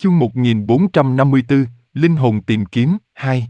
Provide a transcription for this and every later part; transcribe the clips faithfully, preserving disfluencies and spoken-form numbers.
Chương một nghìn bốn trăm năm mươi tư, Linh hồn tìm kiếm, hai.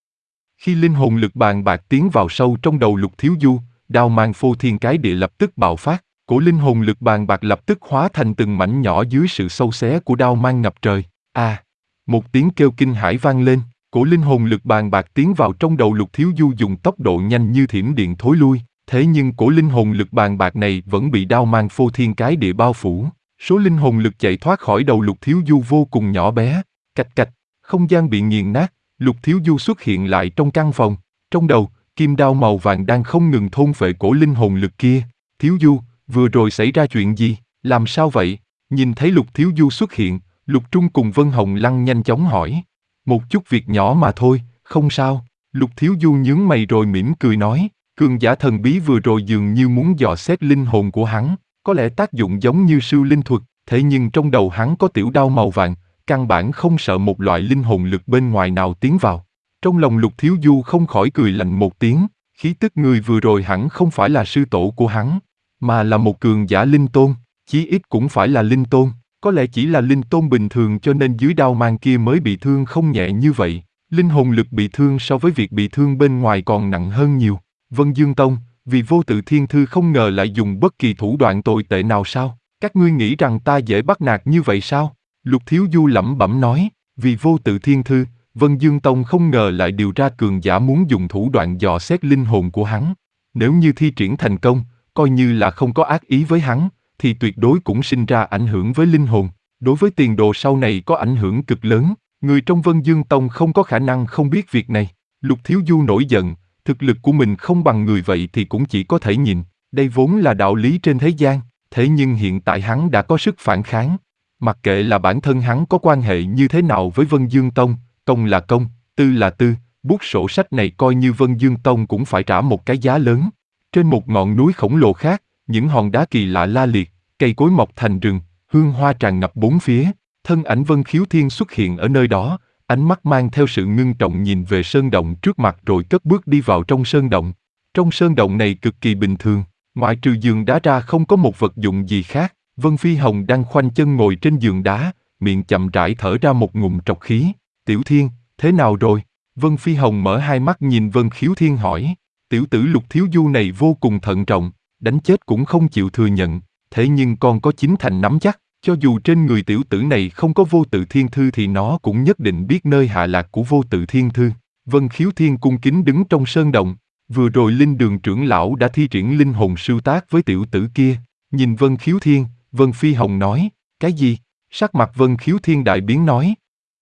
Khi linh hồn lực bàn bạc tiến vào sâu trong đầu Lục Thiếu Du, đao mang phô thiên cái địa lập tức bạo phát, cổ linh hồn lực bàn bạc lập tức hóa thành từng mảnh nhỏ dưới sự xâu xé của đao mang ngập trời. A! À, một tiếng kêu kinh hãi vang lên, cổ linh hồn lực bàn bạc tiến vào trong đầu Lục Thiếu Du dùng tốc độ nhanh như thiểm điện thối lui, thế nhưng cổ linh hồn lực bàn bạc này vẫn bị đao mang phô thiên cái địa bao phủ. Số linh hồn lực chạy thoát khỏi đầu Lục Thiếu Du vô cùng nhỏ bé, cạch cạch, không gian bị nghiền nát, Lục Thiếu Du xuất hiện lại trong căn phòng, trong đầu, kim đao màu vàng đang không ngừng thôn phệ cổ linh hồn lực kia. Thiếu Du, vừa rồi xảy ra chuyện gì, làm sao vậy? Nhìn thấy Lục Thiếu Du xuất hiện, Lục Trung cùng Vân Hồng Lăng nhanh chóng hỏi. Một chút việc nhỏ mà thôi, không sao. Lục Thiếu Du nhướng mày rồi mỉm cười nói, cường giả thần bí vừa rồi dường như muốn dò xét linh hồn của hắn. Có lẽ tác dụng giống như siêu linh thuật, thế nhưng trong đầu hắn có tiểu đao màu vàng, căn bản không sợ một loại linh hồn lực bên ngoài nào tiến vào. Trong lòng Lục Thiếu Du không khỏi cười lạnh một tiếng, khí tức người vừa rồi hẳn không phải là sư tổ của hắn, mà là một cường giả linh tôn, chí ít cũng phải là linh tôn, có lẽ chỉ là linh tôn bình thường cho nên dưới đao mang kia mới bị thương không nhẹ như vậy. Linh hồn lực bị thương so với việc bị thương bên ngoài còn nặng hơn nhiều. Vân Dương Tông, vì Vô Tự Thiên Thư không ngờ lại dùng bất kỳ thủ đoạn tồi tệ nào sao? Các ngươi nghĩ rằng ta dễ bắt nạt như vậy sao? Lục Thiếu Du lẩm bẩm nói, vì Vô Tự Thiên Thư, Vân Dương Tông không ngờ lại điều ra cường giả muốn dùng thủ đoạn dò xét linh hồn của hắn. Nếu như thi triển thành công, coi như là không có ác ý với hắn, thì tuyệt đối cũng sinh ra ảnh hưởng với linh hồn. Đối với tiền đồ sau này có ảnh hưởng cực lớn, người trong Vân Dương Tông không có khả năng không biết việc này. Lục Thiếu Du nổi giận, thực lực của mình không bằng người vậy thì cũng chỉ có thể nhìn, đây vốn là đạo lý trên thế gian, thế nhưng hiện tại hắn đã có sức phản kháng. Mặc kệ là bản thân hắn có quan hệ như thế nào với Vân Dương Tông, công là công, tư là tư, bút sổ sách này coi như Vân Dương Tông cũng phải trả một cái giá lớn. Trên một ngọn núi khổng lồ khác, những hòn đá kỳ lạ la liệt, cây cối mọc thành rừng, hương hoa tràn ngập bốn phía, thân ảnh Vân Khiếu Thiên xuất hiện ở nơi đó. Ánh mắt mang theo sự ngưng trọng nhìn về sơn động trước mặt rồi cất bước đi vào trong sơn động. Trong sơn động này cực kỳ bình thường, ngoại trừ giường đá ra không có một vật dụng gì khác. Vân Phi Hồng đang khoanh chân ngồi trên giường đá, miệng chậm rãi thở ra một ngụm trọc khí. Tiểu Thiên, thế nào rồi? Vân Phi Hồng mở hai mắt nhìn Vân Khiếu Thiên hỏi. Tiểu tử Lục Thiếu Du này vô cùng thận trọng, đánh chết cũng không chịu thừa nhận, thế nhưng con có chín thành nắm chắc. Cho dù trên người tiểu tử này không có Vô Tự Thiên Thư thì nó cũng nhất định biết nơi hạ lạc của Vô Tự Thiên Thư. Vân Khiếu Thiên cung kính đứng trong sơn động. Vừa rồi Linh Đường trưởng lão đã thi triển linh hồn sưu tác với tiểu tử kia. Nhìn Vân Khiếu Thiên, Vân Phi Hồng nói, cái gì? Sắc mặt Vân Khiếu Thiên đại biến nói.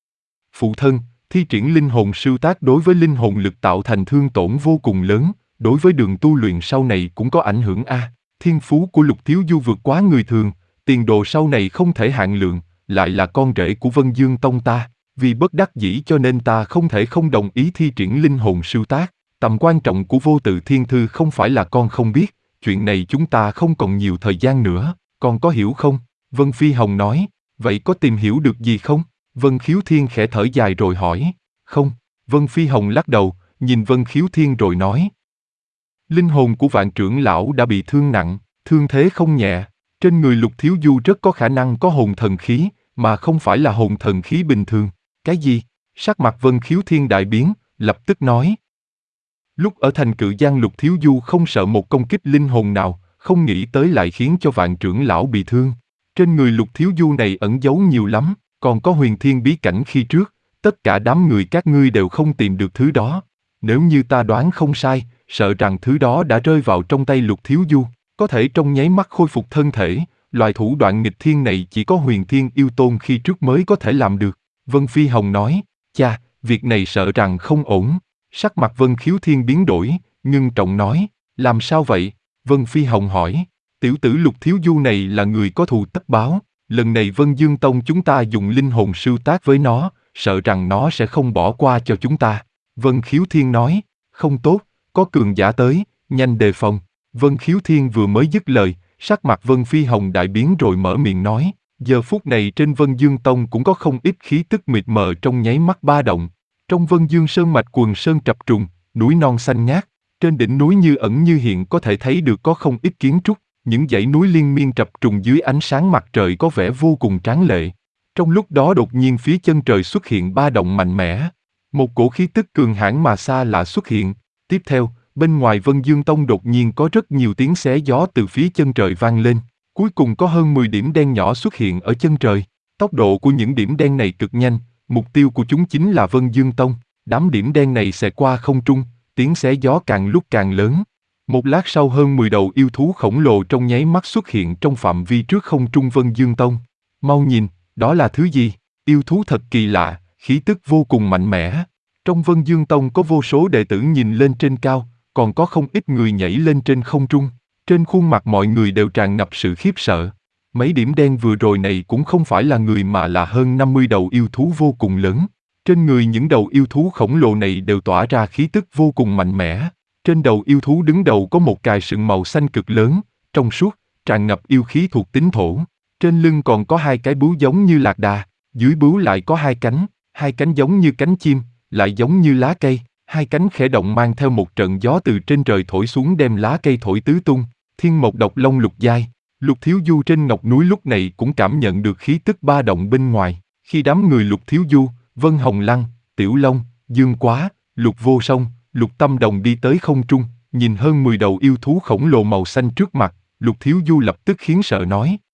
Phụ thân, thi triển linh hồn sưu tác đối với linh hồn lực tạo thành thương tổn vô cùng lớn, đối với đường tu luyện sau này cũng có ảnh hưởng a. Thiên phú của Lục Thiếu Du vượt quá người thường. Tiền đồ sau này không thể hạn lượng, lại là con rể của Vân Dương Tông ta, vì bất đắc dĩ cho nên ta không thể không đồng ý thi triển linh hồn sưu tác. Tầm quan trọng của Vô Tự Thiên Thư không phải là con không biết, chuyện này chúng ta không còn nhiều thời gian nữa, con có hiểu không? Vân Phi Hồng nói, vậy có tìm hiểu được gì không? Vân Khiếu Thiên khẽ thở dài rồi hỏi, không. Vân Phi Hồng lắc đầu, nhìn Vân Khiếu Thiên rồi nói. Linh hồn của Vạn trưởng lão đã bị thương nặng, thương thế không nhẹ. Trên người Lục Thiếu Du rất có khả năng có hồn thần khí, mà không phải là hồn thần khí bình thường. Cái gì? Sắc mặt Vân Khiếu Thiên đại biến, lập tức nói. Lúc ở thành Cự Giang Lục Thiếu Du không sợ một công kích linh hồn nào, không nghĩ tới lại khiến cho Vạn trưởng lão bị thương. Trên người Lục Thiếu Du này ẩn giấu nhiều lắm, còn có huyền thiên bí cảnh khi trước, tất cả đám người các ngươi đều không tìm được thứ đó. Nếu như ta đoán không sai, sợ rằng thứ đó đã rơi vào trong tay Lục Thiếu Du. Có thể trong nháy mắt khôi phục thân thể, loại thủ đoạn nghịch thiên này chỉ có huyền thiên yêu tôn khi trước mới có thể làm được. Vân Phi Hồng nói, cha, việc này sợ rằng không ổn. Sắc mặt Vân Khiếu Thiên biến đổi, ngưng trọng nói, làm sao vậy? Vân Phi Hồng hỏi, tiểu tử Lục Thiếu Du này là người có thù tất báo, lần này Vân Dương Tông chúng ta dùng linh hồn sưu tác với nó, sợ rằng nó sẽ không bỏ qua cho chúng ta. Vân Khiếu Thiên nói, không tốt, có cường giả tới, nhanh đề phòng. Vân Khiếu Thiên vừa mới dứt lời, sắc mặt Vân Phi Hồng đại biến rồi mở miệng nói, giờ phút này trên Vân Dương Tông cũng có không ít khí tức mịt mờ trong nháy mắt ba động. Trong Vân Dương Sơn mạch quần sơn trập trùng, núi non xanh ngát, trên đỉnh núi như ẩn như hiện có thể thấy được có không ít kiến trúc, những dãy núi liên miên trập trùng dưới ánh sáng mặt trời có vẻ vô cùng tráng lệ. Trong lúc đó đột nhiên phía chân trời xuất hiện ba động mạnh mẽ. Một cổ khí tức cường hãn mà xa lạ xuất hiện. Tiếp theo, bên ngoài Vân Dương Tông đột nhiên có rất nhiều tiếng xé gió từ phía chân trời vang lên. Cuối cùng có hơn mười điểm đen nhỏ xuất hiện ở chân trời. Tốc độ của những điểm đen này cực nhanh, mục tiêu của chúng chính là Vân Dương Tông. Đám điểm đen này sẽ qua không trung, tiếng xé gió càng lúc càng lớn. Một lát sau hơn mười đầu yêu thú khổng lồ trong nháy mắt xuất hiện trong phạm vi trước không trung Vân Dương Tông. Mau nhìn, đó là thứ gì? Yêu thú thật kỳ lạ, khí tức vô cùng mạnh mẽ. Trong Vân Dương Tông có vô số đệ tử nhìn lên trên cao, còn có không ít người nhảy lên trên không trung. Trên khuôn mặt mọi người đều tràn ngập sự khiếp sợ. Mấy điểm đen vừa rồi này cũng không phải là người mà là hơn năm mươi đầu yêu thú vô cùng lớn. Trên người những đầu yêu thú khổng lồ này đều tỏa ra khí tức vô cùng mạnh mẽ. Trên đầu yêu thú đứng đầu có một cài sừng màu xanh cực lớn, trong suốt, tràn ngập yêu khí thuộc tính thổ. Trên lưng còn có hai cái bướu giống như lạc đà, dưới bướu lại có hai cánh, hai cánh giống như cánh chim, lại giống như lá cây, hai cánh khẽ động mang theo một trận gió từ trên trời thổi xuống đem lá cây thổi tứ tung. Thiên mộc độc long lục giai. Lục Thiếu Du trên ngọc núi lúc này cũng cảm nhận được khí tức ba động bên ngoài. Khi đám người Lục Thiếu Du, Vân Hồng Lăng, Tiểu Long, Dương Quá, Lục Vô Song, Lục Tâm Đồng đi tới không trung, nhìn hơn mười đầu yêu thú khổng lồ màu xanh trước mặt, Lục Thiếu Du lập tức khiến sợ nói.